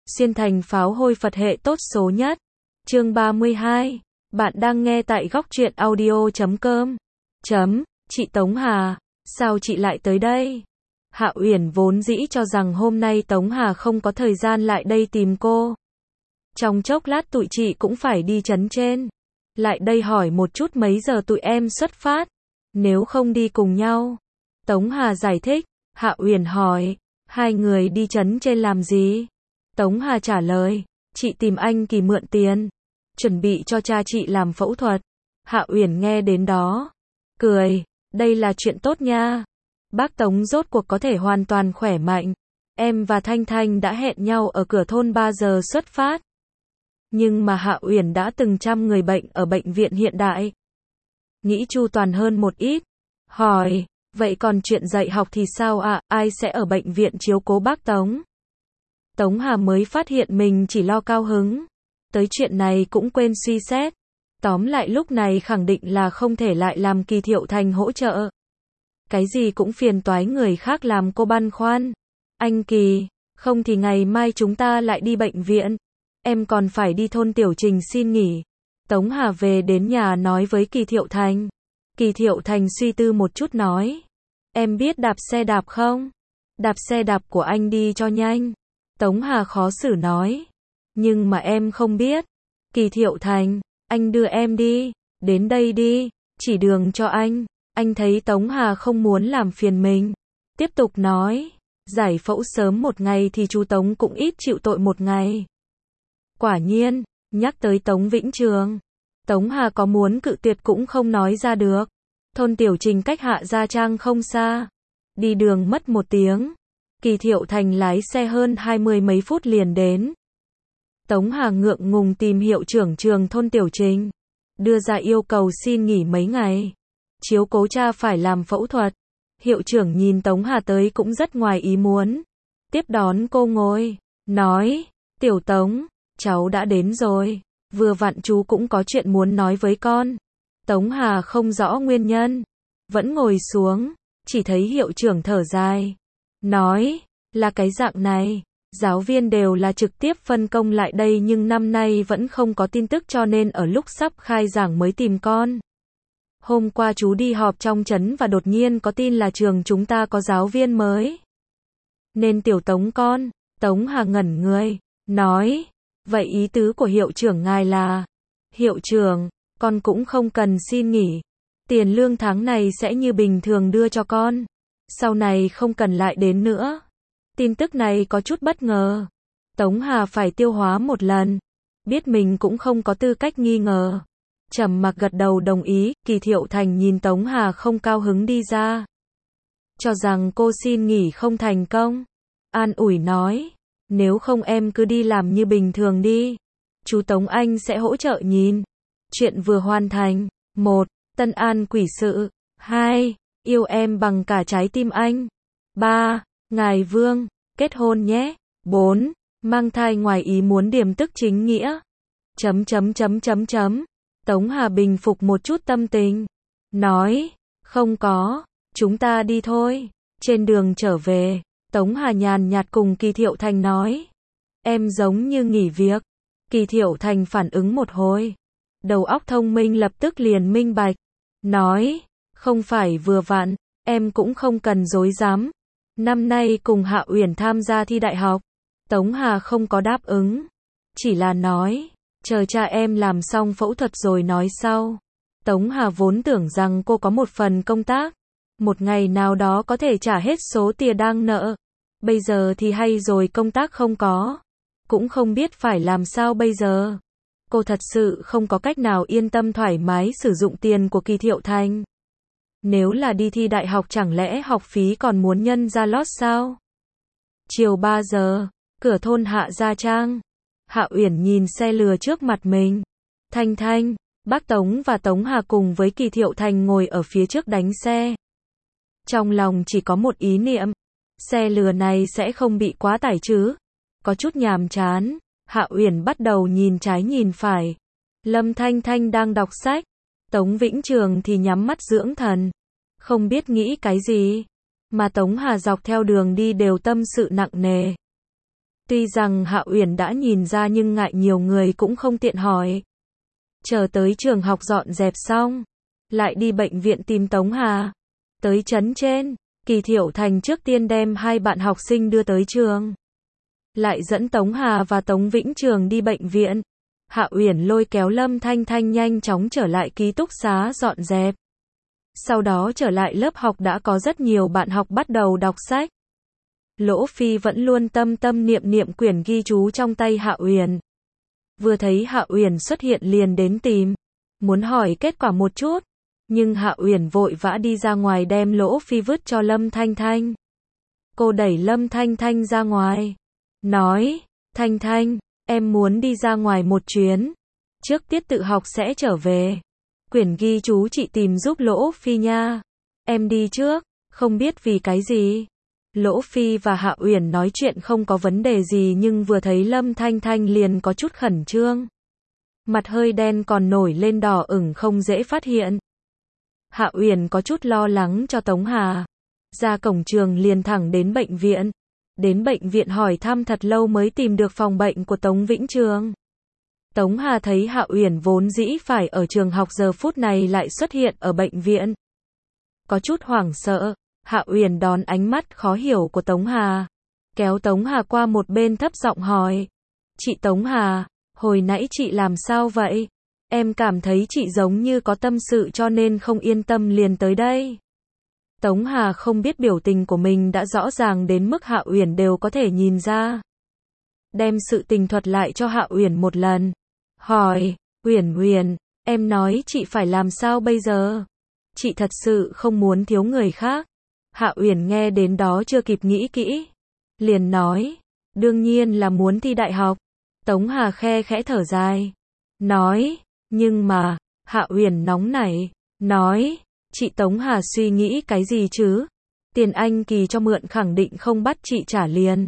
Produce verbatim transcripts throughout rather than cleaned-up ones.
xuyên thành pháo hôi Phật hệ tốt số nhất. Chương ba mươi hai. Bạn đang nghe tại góc truyện audio chấm com. Chấm, chị Tống Hà, sao chị lại tới đây? Hạ Uyển vốn dĩ cho rằng hôm nay Tống Hà không có thời gian lại đây tìm cô. Trong chốc lát tụi chị cũng phải đi trấn trên. Lại đây hỏi một chút mấy giờ tụi em xuất phát. Nếu không đi cùng nhau. Tống Hà giải thích. Hạ Uyển hỏi, hai người đi trấn trên làm gì? Tống Hà trả lời, chị tìm anh Kỳ mượn tiền, chuẩn bị cho cha chị làm phẫu thuật. Hạ Uyển nghe đến đó, cười, đây là chuyện tốt nha. Bác Tống rốt cuộc có thể hoàn toàn khỏe mạnh. Em và Thanh Thanh đã hẹn nhau ở cửa thôn ba giờ xuất phát. Nhưng mà Hạ Uyển đã từng chăm người bệnh ở bệnh viện hiện đại. Nghĩ chu toàn hơn một ít. Hỏi, vậy còn chuyện dạy học thì sao ạ? À? Ai sẽ ở bệnh viện chiếu cố bác Tống? Tống Hà mới phát hiện mình chỉ lo cao hứng. Tới chuyện này cũng quên suy xét. Tóm lại lúc này khẳng định là không thể lại làm Kỳ Thiệu Thành hỗ trợ. Cái gì cũng phiền toái người khác làm cô băn khoăn. Anh Kỳ, không thì ngày mai chúng ta lại đi bệnh viện. Em còn phải đi thôn Tiểu Trình xin nghỉ. Tống Hà về đến nhà nói với Kỳ Thiệu Thành. Kỳ Thiệu Thành suy tư một chút nói. Em biết đạp xe đạp không? Đạp xe đạp của anh đi cho nhanh. Tống Hà khó xử nói. Nhưng mà em không biết. Kỳ Thiệu Thành, anh đưa em đi. Đến đây đi, chỉ đường cho anh. Anh thấy Tống Hà không muốn làm phiền mình. Tiếp tục nói. Giải phẫu sớm một ngày thì chú Tống cũng ít chịu tội một ngày. Quả nhiên, nhắc tới Tống Vĩnh Trường. Tống Hà có muốn cự tuyệt cũng không nói ra được. Thôn Tiểu Trình cách Hạ Gia Trang không xa. Đi đường mất một tiếng. Kỳ Thiệu Thành lái xe hơn hai mươi mấy phút liền đến. Tống Hà ngượng ngùng tìm hiệu trưởng trường thôn Tiểu Trình. Đưa ra yêu cầu xin nghỉ mấy ngày. Chiếu cố cha phải làm phẫu thuật. Hiệu trưởng nhìn Tống Hà tới cũng rất ngoài ý muốn. Tiếp đón cô ngồi. Nói, Tiểu Tống, cháu đã đến rồi. Vừa vặn chú cũng có chuyện muốn nói với con. Tống Hà không rõ nguyên nhân. Vẫn ngồi xuống. Chỉ thấy hiệu trưởng thở dài. Nói, là cái dạng này. Giáo viên đều là trực tiếp phân công lại đây nhưng năm nay vẫn không có tin tức cho nên ở lúc sắp khai giảng mới tìm con. Hôm qua chú đi họp trong trấn và đột nhiên có tin là trường chúng ta có giáo viên mới. Nên Tiểu Tống con. Tống Hà ngẩn người. Nói, vậy ý tứ của hiệu trưởng ngài là. Hiệu trưởng, con cũng không cần xin nghỉ. Tiền lương tháng này sẽ như bình thường đưa cho con. Sau này không cần lại đến nữa. Tin tức này có chút bất ngờ. Tống Hà phải tiêu hóa một lần. Biết mình cũng không có tư cách nghi ngờ. Trầm mặc gật đầu đồng ý. Kỳ Thiệu Thành nhìn Tống Hà không cao hứng đi ra. Cho rằng cô xin nghỉ không thành công. An ủi nói. Nếu không em cứ đi làm như bình thường đi. Chú Tống anh sẽ hỗ trợ nhìn. Chuyện vừa hoàn thành. một. Tân an quỷ sự. hai. Yêu em bằng cả trái tim anh. ba. Ngài Vương, kết hôn nhé. bốn. Mang thai ngoài ý muốn điềm tức chính nghĩa. Chấm chấm chấm chấm chấm. Tống Hà bình phục một chút tâm tình. Nói, không có, chúng ta đi thôi. Trên đường trở về, Tống Hà nhàn nhạt cùng Kỳ Thiệu Thành nói. Em giống như nghỉ việc. Kỳ Thiệu Thành phản ứng một hồi. Đầu óc thông minh lập tức liền minh bạch. Nói, không phải vừa vặn, em cũng không cần dối dám. Năm nay cùng Hạ Uyển tham gia thi đại học. Tống Hà không có đáp ứng. Chỉ là nói, chờ cha em làm xong phẫu thuật rồi nói sau. Tống Hà vốn tưởng rằng cô có một phần công tác. Một ngày nào đó có thể trả hết số tiền đang nợ. Bây giờ thì hay rồi công tác không có. Cũng không biết phải làm sao bây giờ. Cô thật sự không có cách nào yên tâm thoải mái sử dụng tiền của Kỳ Thiệu Thành. Nếu là đi thi đại học chẳng lẽ học phí còn muốn nhân ra lót sao? Chiều ba giờ, cửa thôn Hạ Gia Trang. Hạ Uyển nhìn xe lừa trước mặt mình. Thanh Thanh, bác Tống và Tống Hà cùng với Kỳ Thiệu Thành ngồi ở phía trước đánh xe. Trong lòng chỉ có một ý niệm. Xe lừa này sẽ không bị quá tải chứ? Có chút nhàm chán. Hạ Uyển bắt đầu nhìn trái nhìn phải. Lâm Thanh Thanh đang đọc sách. Tống Vĩnh Trường thì nhắm mắt dưỡng thần. Không biết nghĩ cái gì. Mà Tống Hà dọc theo đường đi đều tâm sự nặng nề. Tuy rằng Hạ Uyển đã nhìn ra nhưng ngại nhiều người cũng không tiện hỏi. Chờ tới trường học dọn dẹp xong, lại đi bệnh viện tìm Tống Hà. Tới trấn trên, Kỳ Thiệu Thành trước tiên đem hai bạn học sinh đưa tới trường. Lại dẫn Tống Hà và Tống Vĩnh Trường đi bệnh viện. Hạ Uyển lôi kéo Lâm Thanh Thanh nhanh chóng trở lại ký túc xá dọn dẹp. Sau đó trở lại lớp học đã có rất nhiều bạn học bắt đầu đọc sách. Lỗ Phi vẫn luôn tâm tâm niệm niệm quyển ghi chú trong tay Hạ Uyển. Vừa thấy Hạ Uyển xuất hiện liền đến tìm, muốn hỏi kết quả một chút, nhưng Hạ Uyển vội vã đi ra ngoài đem Lỗ Phi vứt cho Lâm Thanh Thanh. Cô đẩy Lâm Thanh Thanh ra ngoài, nói, Thanh Thanh, em muốn đi ra ngoài một chuyến, trước tiết tự học sẽ trở về. Quyển ghi chú chị tìm giúp Lỗ Phi nha, em đi trước, không biết vì cái gì. Lỗ Phi và Hạ Uyển nói chuyện không có vấn đề gì nhưng vừa thấy Lâm Thanh Thanh liền có chút khẩn trương. Mặt hơi đen còn nổi lên đỏ ửng không dễ phát hiện. Hạ Uyển có chút lo lắng cho Tống Hà. Ra cổng trường liền thẳng đến bệnh viện. Đến bệnh viện hỏi thăm thật lâu mới tìm được phòng bệnh của Tống Vĩnh Trường. Tống Hà thấy Hạ Uyển vốn dĩ phải ở trường học giờ phút này lại xuất hiện ở bệnh viện. Có chút hoảng sợ. Hạ Uyển đón ánh mắt khó hiểu của Tống Hà, kéo Tống Hà qua một bên thấp giọng hỏi, chị Tống Hà, hồi nãy chị làm sao vậy? Em cảm thấy chị giống như có tâm sự cho nên không yên tâm liền tới đây. Tống Hà không biết biểu tình của mình đã rõ ràng đến mức Hạ Uyển đều có thể nhìn ra. Đem sự tình thuật lại cho Hạ Uyển một lần. Hỏi, Uyển Uyển, em nói chị phải làm sao bây giờ? Chị thật sự không muốn thiếu người khác. Hạ Uyển nghe đến đó chưa kịp nghĩ kỹ, liền nói, đương nhiên là muốn thi đại học. Tống Hà khe khẽ thở dài, nói, nhưng mà, Hạ Uyển nóng nảy, nói, chị Tống Hà suy nghĩ cái gì chứ? Tiền anh Kỳ cho mượn khẳng định không bắt chị trả liền.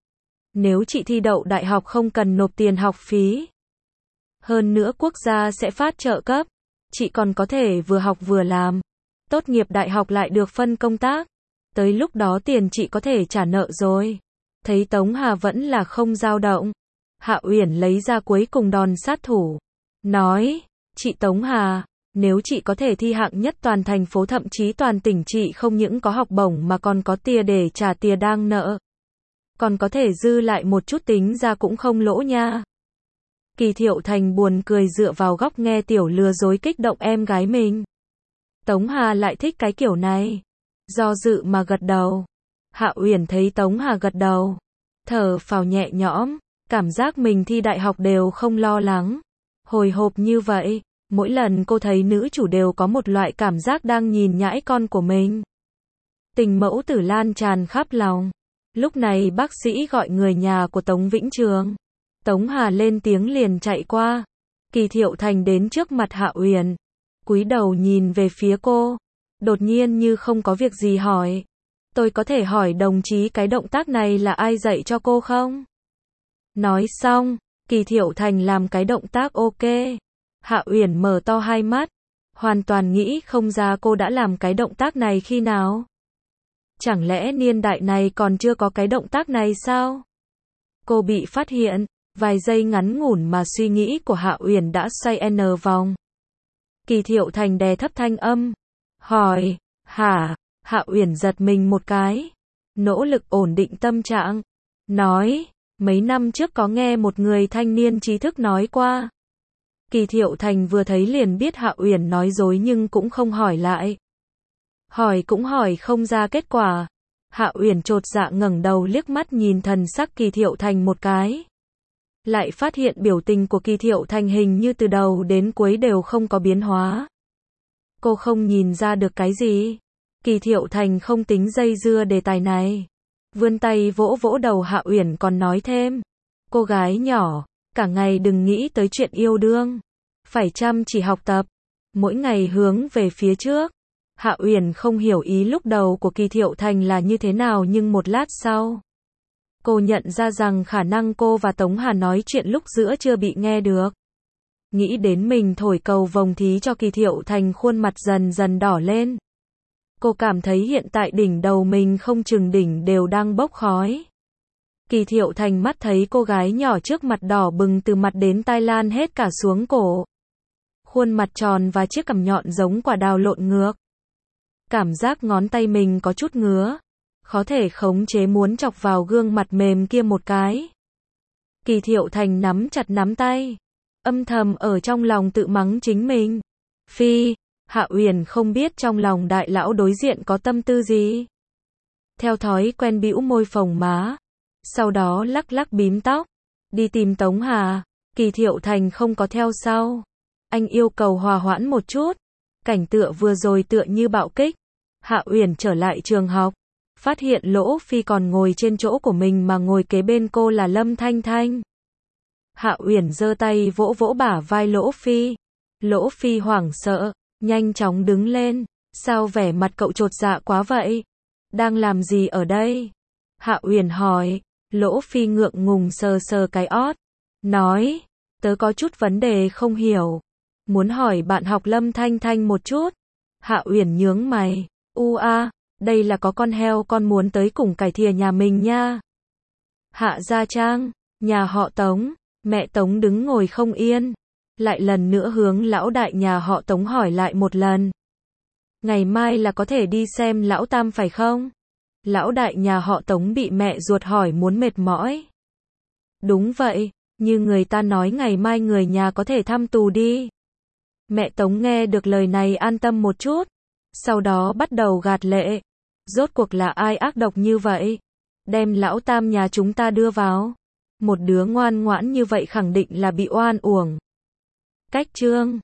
Nếu chị thi đậu đại học không cần nộp tiền học phí. Hơn nữa quốc gia sẽ phát trợ cấp, chị còn có thể vừa học vừa làm. Tốt nghiệp đại học lại được phân công tác. Tới lúc đó tiền chị có thể trả nợ rồi. Thấy Tống Hà vẫn là không dao động. Hạ Uyển lấy ra cuối cùng đòn sát thủ. Nói, chị Tống Hà, nếu chị có thể thi hạng nhất toàn thành phố thậm chí toàn tỉnh chị không những có học bổng mà còn có tiền để trả tiền đang nợ. Còn có thể dư lại một chút tính ra cũng không lỗ nha. Kỳ Thiệu Thành buồn cười dựa vào góc nghe tiểu lừa dối kích động em gái mình. Tống Hà lại thích cái kiểu này. Do dự mà gật đầu. Hạ Uyển thấy Tống Hà gật đầu, thở phào nhẹ nhõm, cảm giác mình thi đại học đều không lo lắng. Hồi hộp như vậy, mỗi lần cô thấy nữ chủ đều có một loại cảm giác đang nhìn nhãi con của mình. Tình mẫu tử lan tràn khắp lòng. Lúc này bác sĩ gọi người nhà của Tống Vĩnh Trường. Tống Hà lên tiếng liền chạy qua. Kỳ Thiệu Thành đến trước mặt Hạ Uyển, cúi đầu nhìn về phía cô. Đột nhiên như không có việc gì hỏi, tôi có thể hỏi đồng chí cái động tác này là ai dạy cho cô không? Nói xong, Kỳ Thiệu Thành làm cái động tác ok. Hạ Uyển mở to hai mắt, hoàn toàn nghĩ không ra cô đã làm cái động tác này khi nào. Chẳng lẽ niên đại này còn chưa có cái động tác này sao? Cô bị phát hiện, vài giây ngắn ngủn mà suy nghĩ của Hạ Uyển đã xoay n vòng. Kỳ Thiệu Thành đè thấp thanh âm. Hỏi, hả? Hạ Uyển giật mình một cái, nỗ lực ổn định tâm trạng, nói, mấy năm trước có nghe một người thanh niên trí thức nói qua. Kỳ Thiệu Thành vừa thấy liền biết Hạ Uyển nói dối nhưng cũng không hỏi lại. Hỏi cũng hỏi không ra kết quả. Hạ Uyển chột dạ ngẩng đầu liếc mắt nhìn thần sắc Kỳ Thiệu Thành một cái. Lại phát hiện biểu tình của Kỳ Thiệu Thành hình như từ đầu đến cuối đều không có biến hóa. Cô không nhìn ra được cái gì. Kỳ Thiệu Thành không tính dây dưa đề tài này. Vươn tay vỗ vỗ đầu Hạ Uyển còn nói thêm. Cô gái nhỏ, cả ngày đừng nghĩ tới chuyện yêu đương. Phải chăm chỉ học tập. Mỗi ngày hướng về phía trước. Hạ Uyển không hiểu ý lúc đầu của Kỳ Thiệu Thành là như thế nào nhưng một lát sau. Cô nhận ra rằng khả năng cô và Tống Hà nói chuyện lúc giữa chưa bị nghe được. Nghĩ đến mình thổi cầu vồng thí cho Kỳ Thiệu Thành khuôn mặt dần dần đỏ lên. Cô cảm thấy hiện tại đỉnh đầu mình không chừng đỉnh đều đang bốc khói. Kỳ Thiệu Thành mắt thấy cô gái nhỏ trước mặt đỏ bừng từ mặt đến tai lan hết cả xuống cổ. Khuôn mặt tròn và chiếc cằm nhọn giống quả đào lộn ngược. Cảm giác ngón tay mình có chút ngứa. Khó thể khống chế muốn chọc vào gương mặt mềm kia một cái. Kỳ Thiệu Thành nắm chặt nắm tay. Âm thầm ở trong lòng tự mắng chính mình. Phi, Hạ Uyển không biết trong lòng đại lão đối diện có tâm tư gì. Theo thói quen bĩu môi phồng má. Sau đó lắc lắc bím tóc. Đi tìm Tống Hà. Kỳ Thiệu Thành không có theo sau. Anh yêu cầu hòa hoãn một chút. Cảnh tựa vừa rồi tựa như bạo kích. Hạ Uyển trở lại trường học. Phát hiện Lỗ Phi còn ngồi trên chỗ của mình mà ngồi kế bên cô là Lâm Thanh Thanh. Hạ Uyển giơ tay vỗ vỗ bả vai Lỗ Phi. Lỗ Phi hoảng sợ, nhanh chóng đứng lên. Sao vẻ mặt cậu chột dạ quá vậy? Đang làm gì ở đây? Hạ Uyển hỏi. Lỗ Phi ngượng ngùng sờ sờ cái ót. Nói, tớ có chút vấn đề không hiểu. Muốn hỏi bạn học Lâm Thanh Thanh một chút. Hạ Uyển nhướng mày. U a, đây là có con heo con muốn tới cùng cải thìa nhà mình nha. Hạ Gia Trang, nhà họ Tống. Mẹ Tống đứng ngồi không yên. Lại lần nữa hướng lão đại nhà họ Tống hỏi lại một lần. Ngày mai là có thể đi xem lão tam phải không? Lão đại nhà họ Tống bị mẹ ruột hỏi muốn mệt mỏi. Đúng vậy, như người ta nói ngày mai người nhà có thể thăm tù đi. Mẹ Tống nghe được lời này an tâm một chút. Sau đó bắt đầu gạt lệ. Rốt cuộc là ai ác độc như vậy? Đem lão tam nhà chúng ta đưa vào. Một đứa ngoan ngoãn như vậy khẳng định là bị oan uổng. Cách chương